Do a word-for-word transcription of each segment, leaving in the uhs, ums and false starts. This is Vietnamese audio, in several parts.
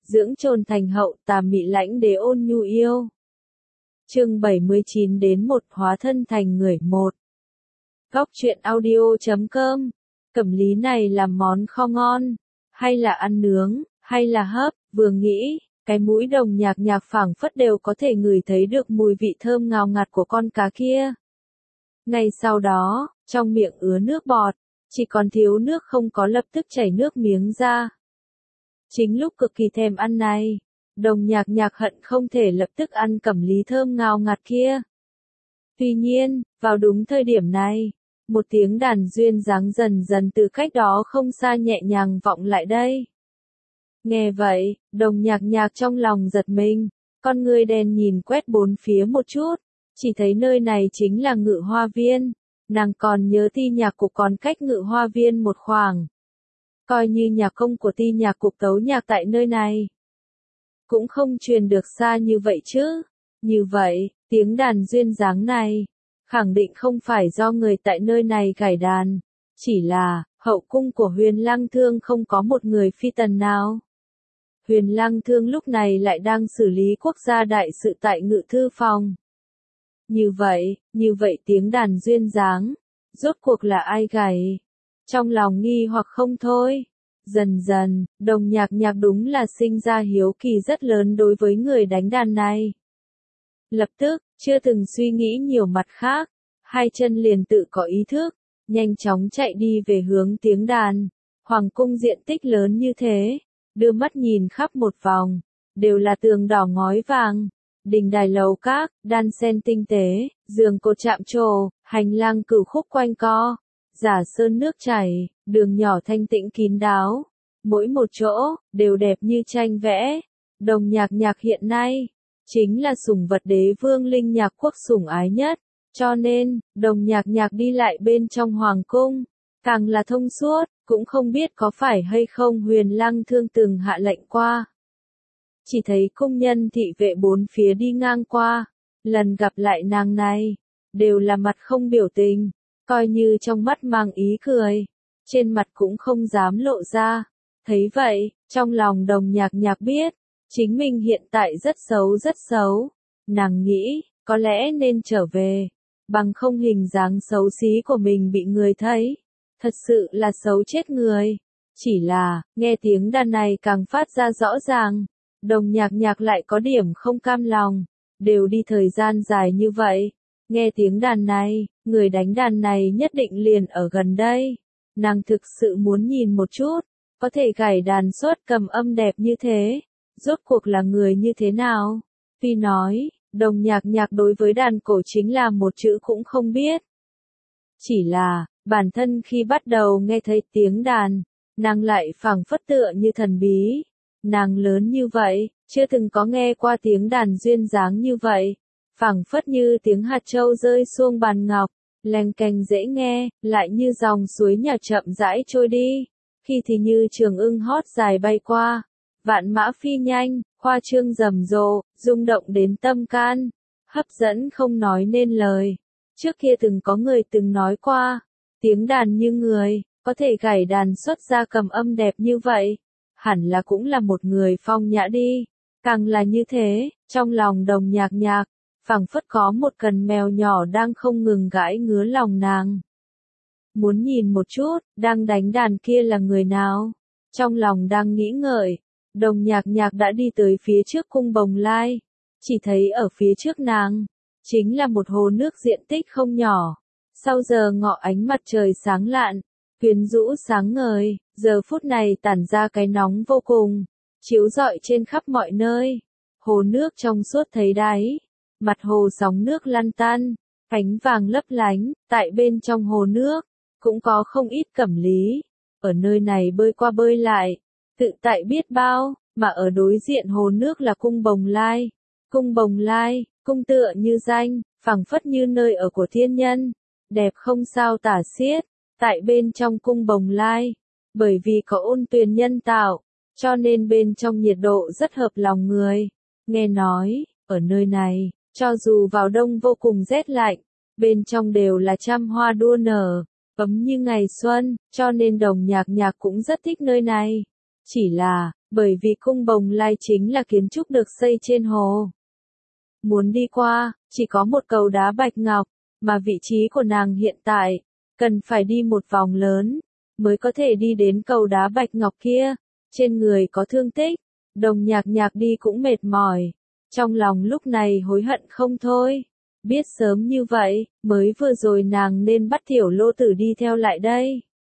dưỡng trồn thành hậu, tà mị lãnh đế ôn nhu yêu. Chương bảy mươi chín đến một hóa thân thành người một. Góc truyện audio chấm com. Cẩm Lý này làm món kho ngon, hay là ăn nướng, hay là hấp, vừa nghĩ, cái mũi Đồng Nhạc Nhạc phảng phất đều có thể ngửi thấy được mùi vị thơm ngào ngạt của con cá kia. Ngay sau đó, trong miệng ứa nước bọt, chỉ còn thiếu nước không có lập tức chảy nước miếng ra. Chính lúc cực kỳ thèm ăn này, Đồng Nhạc Nhạc hận không thể lập tức ăn Cẩm Lý thơm ngào ngạt kia. Tuy nhiên, vào đúng thời điểm này, một tiếng đàn duyên dáng dần dần từ cách đó không xa nhẹ nhàng vọng lại đây. Nghe vậy, Đồng Nhạc Nhạc trong lòng giật mình, con người đen nhìn quét bốn phía một chút, chỉ thấy nơi này chính là Ngự Hoa Viên, nàng còn nhớ Ti Nhạc Cục còn cách Ngự Hoa Viên một khoảng. Coi như nhạc công của Ti Nhạc Cục tấu nhạc tại nơi này, cũng không truyền được xa như vậy chứ. Như vậy, tiếng đàn duyên dáng này, khẳng định không phải do người tại nơi này gảy đàn, chỉ là, hậu cung của Huyền Lăng Thương không có một người phi tần nào. Huyền Lăng Thương lúc này lại đang xử lý quốc gia đại sự tại Ngự Thư Phòng. Như vậy, như vậy tiếng đàn duyên dáng, rốt cuộc là ai gảy? Trong lòng nghi hoặc không thôi. Dần dần, Đồng Nhạc Nhạc đúng là sinh ra hiếu kỳ rất lớn đối với người đánh đàn này. Lập tức, chưa từng suy nghĩ nhiều mặt khác, hai chân liền tự có ý thức, nhanh chóng chạy đi về hướng tiếng đàn. Hoàng cung diện tích lớn như thế, đưa mắt nhìn khắp một vòng, đều là tường đỏ ngói vàng, đình đài lầu các, đan sen tinh tế, giường cột chạm trổ, hành lang cửu khúc quanh co, giả sơn nước chảy, đường nhỏ thanh tĩnh kín đáo, mỗi một chỗ, đều đẹp như tranh vẽ. Đồng Nhạc Nhạc hiện nay, chính là sủng vật đế vương Linh Nhạc Quốc sủng ái nhất, cho nên, Đồng Nhạc Nhạc đi lại bên trong hoàng cung, càng là thông suốt, cũng không biết có phải hay không Huyền Lăng Thương từng hạ lệnh qua. Chỉ thấy cung nhân thị vệ bốn phía đi ngang qua, lần gặp lại nàng này, đều là mặt không biểu tình, coi như trong mắt mang ý cười, trên mặt cũng không dám lộ ra. Thấy vậy, trong lòng Đồng Nhạc Nhạc biết, chính mình hiện tại rất xấu rất xấu. Nàng nghĩ, có lẽ nên trở về, bằng không hình dáng xấu xí của mình bị người thấy, thật sự là xấu chết người. Chỉ là, nghe tiếng đàn này càng phát ra rõ ràng, Đồng Nhạc Nhạc lại có điểm không cam lòng, đều đi thời gian dài như vậy, nghe tiếng đàn này, người đánh đàn này nhất định liền ở gần đây. Nàng thực sự muốn nhìn một chút, có thể gảy đàn xuất cầm âm đẹp như thế, rốt cuộc là người như thế nào. Tuy nói, Đồng Nhạc Nhạc đối với đàn cổ chính là một chữ cũng không biết. Chỉ là, bản thân khi bắt đầu nghe thấy tiếng đàn, nàng lại phảng phất tựa như thần bí. Nàng lớn như vậy, chưa từng có nghe qua tiếng đàn duyên dáng như vậy, phảng phất như tiếng hạt châu rơi xuống bàn ngọc, leng keng dễ nghe, lại như dòng suối nhỏ chậm rãi trôi đi, khi thì như trường ưng hót dài bay qua, vạn mã phi nhanh, khoa trương rầm rộ, rung động đến tâm can, hấp dẫn không nói nên lời. Trước kia từng có người từng nói qua, tiếng đàn như người, có thể gảy đàn xuất ra cầm âm đẹp như vậy, hẳn là cũng là một người phong nhã đi. Càng là như thế, trong lòng Đồng Nhạc Nhạc, phảng phất có một cần mèo nhỏ đang không ngừng gãi ngứa lòng nàng. Muốn nhìn một chút, đang đánh đàn kia là người nào? Trong lòng đang nghĩ ngợi, Đồng Nhạc Nhạc đã đi tới phía trước cung Bồng Lai, chỉ thấy ở phía trước nàng, chính là một hồ nước diện tích không nhỏ. Sau giờ ngọ ánh mặt trời sáng lạn, quyến rũ sáng ngời, giờ phút này tản ra cái nóng vô cùng, chiếu rọi trên khắp mọi nơi. Hồ nước trong suốt thấy đáy, mặt hồ sóng nước lăn tăn, ánh vàng lấp lánh, tại bên trong hồ nước, cũng có không ít Cẩm Lý, ở nơi này bơi qua bơi lại, tự tại biết bao, mà ở đối diện hồ nước là cung Bồng Lai. Cung Bồng Lai, cung tựa như danh, phảng phất như nơi ở của thiên nhân, đẹp không sao tả xiết. Tại bên trong cung Bồng Lai, bởi vì có ôn tuyền nhân tạo, cho nên bên trong nhiệt độ rất hợp lòng người. Nghe nói, ở nơi này, cho dù vào đông vô cùng rét lạnh, bên trong đều là trăm hoa đua nở, ấm như ngày xuân, cho nên Đồng Nhạc Nhạc cũng rất thích nơi này. Chỉ là, bởi vì cung Bồng Lai chính là kiến trúc được xây trên hồ. Muốn đi qua, chỉ có một cầu đá bạch ngọc, mà vị trí của nàng hiện tại, cần phải đi một vòng lớn, mới có thể đi đến cầu đá bạch ngọc kia, trên người có thương tích, Đồng Nhạc Nhạc đi cũng mệt mỏi, trong lòng lúc này hối hận không thôi, biết sớm như vậy, mới vừa rồi nàng nên bắt Tiểu Lô Tử đi theo lại đây.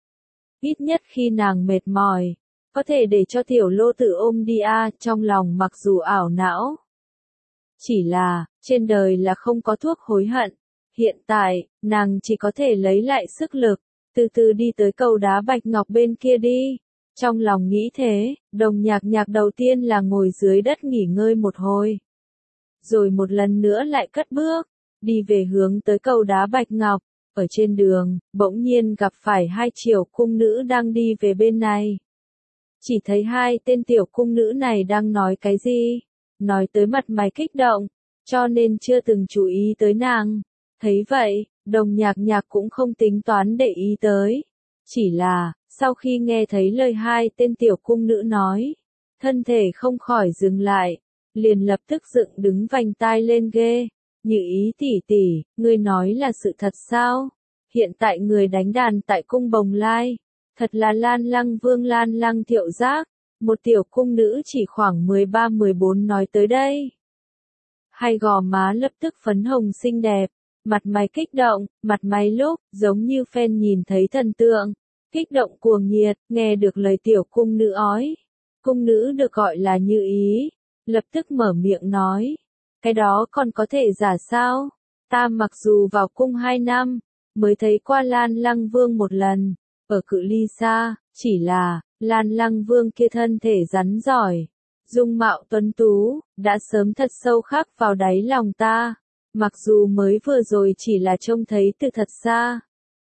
Ít nhất khi nàng mệt mỏi, có thể để cho Tiểu Lô Tử ôm đi a, trong lòng mặc dù ảo não. Chỉ là, trên đời là không có thuốc hối hận, hiện tại, nàng chỉ có thể lấy lại sức lực, từ từ đi tới cầu đá bạch ngọc bên kia đi. Trong lòng nghĩ thế, Đồng Nhạc Nhạc đầu tiên là ngồi dưới đất nghỉ ngơi một hồi. Rồi một lần nữa lại cất bước, đi về hướng tới cầu đá bạch ngọc. Ở trên đường, bỗng nhiên gặp phải hai triều cung nữ đang đi về bên này. Chỉ thấy hai tên tiểu cung nữ này đang nói cái gì, nói tới mặt mày kích động, cho nên chưa từng chú ý tới nàng. Thấy vậy, Đồng Nhạc Nhạc cũng không tính toán để ý tới. Chỉ là, sau khi nghe thấy lời hai tên tiểu cung nữ nói, thân thể không khỏi dừng lại, liền lập tức dựng đứng vành tai lên ghê. Như Ý tỷ tỷ, ngươi nói là sự thật sao? Hiện tại người đánh đàn tại cung Bồng Lai, thật là Lan Lăng Vương Lan Lăng Thiệu Giác, một tiểu cung nữ chỉ khoảng mười ba mười bốn nói tới đây. Hai gò má lập tức phấn hồng xinh đẹp, mặt mày kích động, mặt mày lúc, giống như phen nhìn thấy thần tượng, kích động cuồng nhiệt, nghe được lời tiểu cung nữ ói. Cung nữ được gọi là Như Ý, lập tức mở miệng nói. Cái đó còn có thể giả sao? Ta mặc dù vào cung hai năm, mới thấy qua Lan Lăng Vương một lần, ở cự ly xa, chỉ là, Lan Lăng Vương kia thân thể rắn giỏi, dung mạo tuấn tú, đã sớm thật sâu khắc vào đáy lòng ta, mặc dù mới vừa rồi chỉ là trông thấy từ thật xa.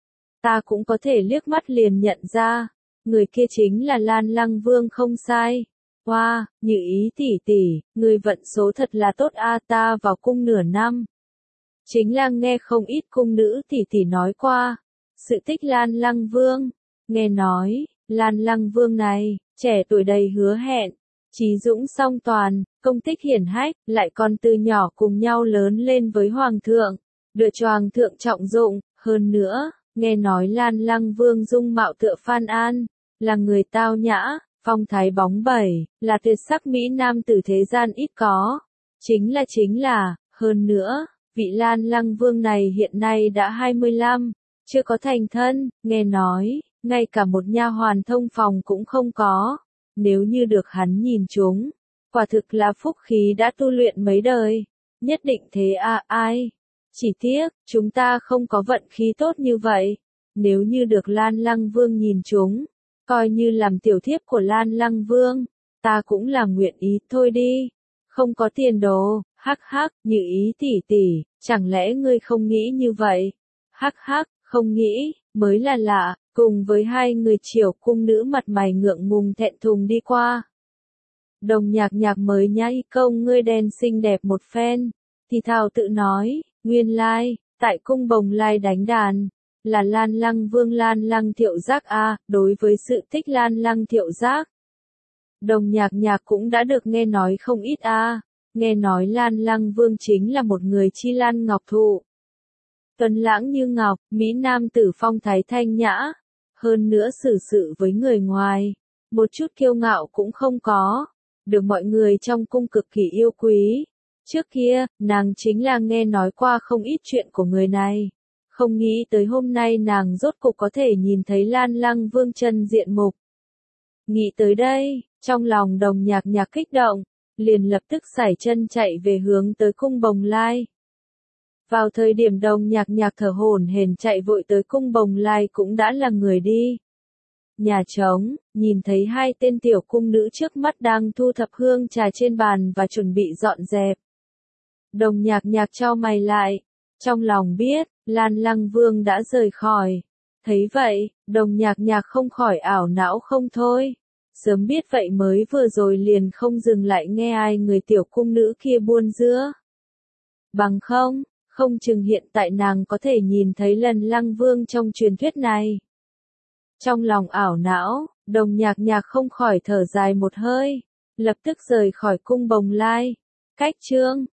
Ta cũng có thể liếc mắt liền nhận ra, người kia chính là Lan Lăng Vương không sai. Hoa, wow, Như Ý tỷ tỷ, người vận số thật là tốt a, ta vào cung nửa năm. Chính là nghe không ít cung nữ tỷ tỷ nói qua, sự tích Lan Lăng Vương, nghe nói, Lan Lăng Vương này, trẻ tuổi đầy hứa hẹn, trí dũng song toàn, công tích hiển hách, lại còn từ nhỏ cùng nhau lớn lên với Hoàng thượng, được cho Hoàng thượng trọng dụng, hơn nữa, nghe nói Lan Lăng Vương dung mạo tựa Phan An, là người tao nhã, phong thái bóng bẩy, là tuyệt sắc mỹ nam tử thế gian ít có. Chính là chính là, hơn nữa, vị Lan Lăng Vương này hiện nay đã hai mươi lăm, chưa có thành thân, nghe nói, ngay cả một nha hoàn thông phòng cũng không có. Nếu như được hắn nhìn chúng, quả thực là phúc khí đã tu luyện mấy đời, nhất định thế à ai. Chỉ tiếc, chúng ta không có vận khí tốt như vậy, nếu như được Lan Lăng Vương nhìn chúng, coi như làm tiểu thiếp của Lan Lăng Vương, ta cũng là nguyện ý thôi đi. Không có tiền đồ, hắc hắc, Như Ý tỷ tỷ, chẳng lẽ ngươi không nghĩ như vậy? Hắc hắc, không nghĩ, mới là lạ, cùng với hai người triều cung nữ mặt mày ngượng ngùng thẹn thùng đi qua. Đồng Nhạc Nhạc mới nhai công ngươi đen xinh đẹp một phen, thì thào tự nói, nguyên lai, tại cung Bồng Lai đánh đàn. Là Lan Lăng Vương Lan Lăng Thiệu Giác a, đối với sự tích Lan Lăng Thiệu Giác. Đồng Nhạc Nhạc cũng đã được nghe nói không ít a, nghe nói Lan Lăng Vương chính là một người chi lan ngọc thụ. Tuấn lãng như ngọc, mỹ nam tử phong thái thanh nhã, hơn nữa xử sự với người ngoài, một chút kiêu ngạo cũng không có, được mọi người trong cung cực kỳ yêu quý. Trước kia, nàng chính là nghe nói qua không ít chuyện của người này. Không nghĩ tới hôm nay nàng rốt cục có thể nhìn thấy Lan Lăng Vương chân diện mục. Nghĩ tới đây, trong lòng Đồng Nhạc Nhạc kích động, liền lập tức sải chân chạy về hướng tới cung Bồng Lai. Vào thời điểm Đồng Nhạc Nhạc thở hổn hển chạy vội tới cung Bồng Lai cũng đã là người đi. Nhà trống, nhìn thấy hai tên tiểu cung nữ trước mắt đang thu thập hương trà trên bàn và chuẩn bị dọn dẹp. Đồng Nhạc Nhạc chau mày lại, trong lòng biết, Lan Lăng Vương đã rời khỏi. Thấy vậy, Đồng Nhạc Nhạc không khỏi ảo não không thôi. Sớm biết vậy mới vừa rồi liền không dừng lại nghe ai người tiểu cung nữ kia buôn dưa. Bằng không, không chừng hiện tại nàng có thể nhìn thấy lần Lăng Vương trong truyền thuyết này. Trong lòng ảo não, Đồng Nhạc Nhạc không khỏi thở dài một hơi. lập tức rời khỏi cung Bồng Lai. Cách chương